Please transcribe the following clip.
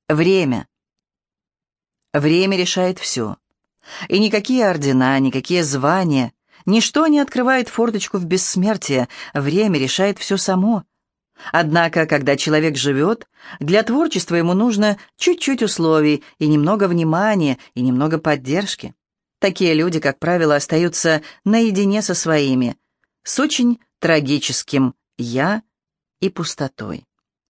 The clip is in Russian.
Время. Время решает все. И никакие ордена, никакие звания, ничто не открывает форточку в бессмертие. Время решает все само. Однако, когда человек живет, для творчества ему нужно чуть-чуть условий, и немного внимания, и немного поддержки. Такие люди, как правило, остаются наедине со своими, с очень трагическим «я» и пустотой.